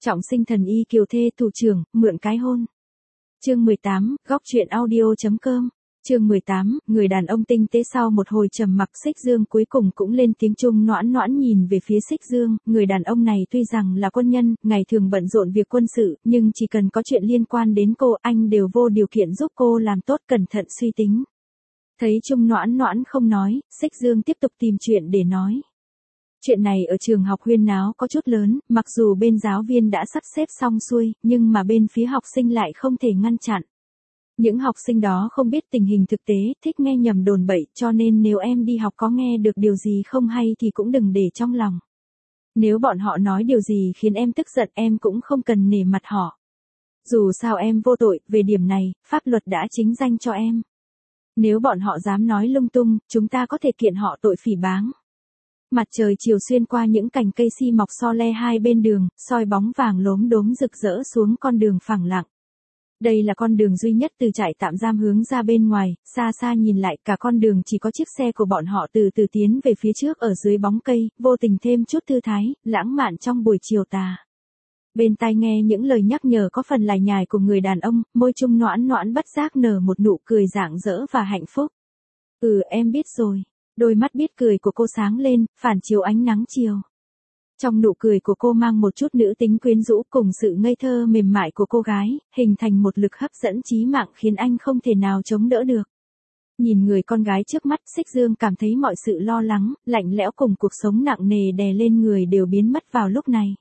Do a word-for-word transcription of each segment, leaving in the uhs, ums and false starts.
Trọng sinh thần y kiều thê thủ trưởng, mượn cái hôn. Chương mười tám, góc truyện audio.com. Chương mười tám, người đàn ông tinh tế. Sau một hồi trầm mặc, Xích Dương cuối cùng cũng lên tiếng. Chung Noãn Noãn nhìn về phía Xích Dương, người đàn ông này tuy rằng là quân nhân, ngày thường bận rộn việc quân sự, nhưng chỉ cần có chuyện liên quan đến cô, anh đều vô điều kiện giúp cô làm tốt, cẩn thận suy tính. Thấy Chung Noãn Noãn không nói, Xích Dương tiếp tục tìm chuyện để nói. Chuyện này ở trường học huyên náo có chút lớn, mặc dù bên giáo viên đã sắp xếp xong xuôi, nhưng mà bên phía học sinh lại không thể ngăn chặn. Những học sinh đó không biết tình hình thực tế, thích nghe nhầm đồn bậy, cho nên nếu em đi học có nghe được điều gì không hay thì cũng đừng để trong lòng. Nếu bọn họ nói điều gì khiến em tức giận, em cũng không cần nể mặt họ. Dù sao em vô tội, về điểm này, pháp luật đã chính danh cho em. Nếu bọn họ dám nói lung tung, chúng ta có thể kiện họ tội phỉ báng. Mặt trời chiều xuyên qua những cành cây si mọc so le hai bên đường, soi bóng vàng lốm đốm rực rỡ xuống con đường phẳng lặng. Đây là con đường duy nhất từ trại tạm giam hướng ra bên ngoài, xa xa nhìn lại cả con đường chỉ có chiếc xe của bọn họ từ từ tiến về phía trước ở dưới bóng cây, vô tình thêm chút thư thái, lãng mạn trong buổi chiều tà. Bên tai nghe những lời nhắc nhở có phần lải nhải của người đàn ông, môi Chung Noãn Noãn bất giác nở một nụ cười rạng rỡ và hạnh phúc. Ừ, em biết rồi. Đôi mắt biết cười của cô sáng lên, phản chiếu ánh nắng chiều. Trong nụ cười của cô mang một chút nữ tính quyến rũ cùng sự ngây thơ mềm mại của cô gái, hình thành một lực hấp dẫn chí mạng khiến anh không thể nào chống đỡ được. Nhìn người con gái trước mắt, Xích Dương cảm thấy mọi sự lo lắng, lạnh lẽo cùng cuộc sống nặng nề đè lên người đều biến mất vào lúc này.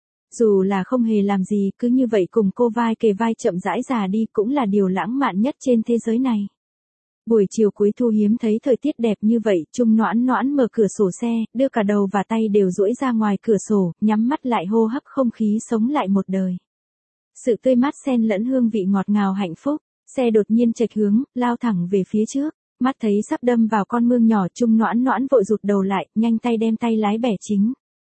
Dù là không hề làm gì, cứ như vậy cùng cô vai kề vai chậm rãi già đi cũng là điều lãng mạn nhất trên thế giới này. Buổi chiều cuối thu hiếm thấy thời tiết đẹp như vậy, Chung Noãn Noãn mở cửa sổ xe, đưa cả đầu và tay đều duỗi ra ngoài cửa sổ, nhắm mắt lại hô hấp không khí sống lại một đời. Sự tươi mát xen lẫn hương vị ngọt ngào hạnh phúc, xe đột nhiên chệch hướng, lao thẳng về phía trước, mắt thấy sắp đâm vào con mương nhỏ, Chung Noãn Noãn vội rụt đầu lại, nhanh tay đem tay lái bẻ chính.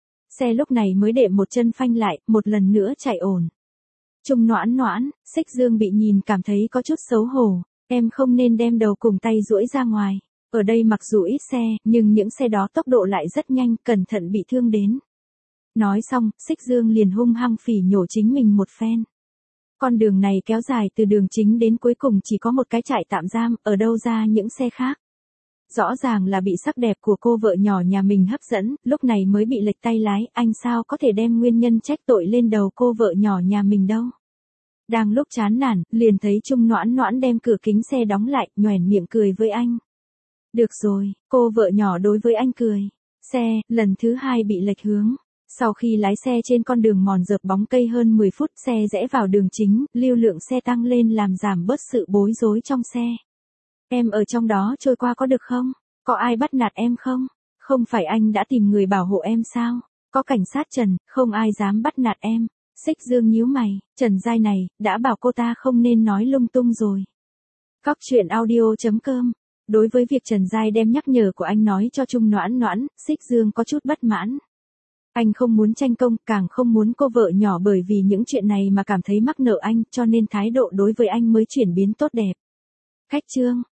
Xe lúc này mới đệm một chân phanh lại, một lần nữa chạy ổn. Chung Noãn Noãn, Xích Dương bị nhìn cảm thấy có chút xấu hổ. Em không nên đem đầu cùng tay duỗi ra ngoài. Ở đây mặc dù ít xe, nhưng những xe đó tốc độ lại rất nhanh, cẩn thận bị thương đến. Nói xong, Xích Dương liền hung hăng phỉ nhổ chính mình một phen. Con đường này kéo dài từ đường chính đến cuối cùng chỉ có một cái trại tạm giam, ở đâu ra những xe khác. Rõ ràng là bị sắc đẹp của cô vợ nhỏ nhà mình hấp dẫn, lúc này mới bị lệch tay lái, anh sao có thể đem nguyên nhân trách tội lên đầu cô vợ nhỏ nhà mình đâu. Đang lúc chán nản, liền thấy Chung Noãn Noãn đem cửa kính xe đóng lại, nhoẻn miệng cười với anh. Được rồi, cô vợ nhỏ đối với anh cười. Xe, lần thứ hai bị lệch hướng. Sau khi lái xe trên con đường mòn dợp bóng cây hơn mười phút, xe rẽ vào đường chính, lưu lượng xe tăng lên làm giảm bớt sự bối rối trong xe. Em ở trong đó trôi qua có được không? Có ai bắt nạt em không? Không phải anh đã tìm người bảo hộ em sao? Có cảnh sát Trần, không ai dám bắt nạt em. Xích Dương nhíu mày, Trần Giai này, đã bảo cô ta không nên nói lung tung rồi. Góc truyện audio.com. Đối với việc Trần Giai đem nhắc nhở của anh nói cho Chung Noãn Noãn, Xích Dương có chút bất mãn. Anh không muốn tranh công, càng không muốn cô vợ nhỏ bởi vì những chuyện này mà cảm thấy mắc nợ anh, cho nên thái độ đối với anh mới chuyển biến tốt đẹp. Khách trương,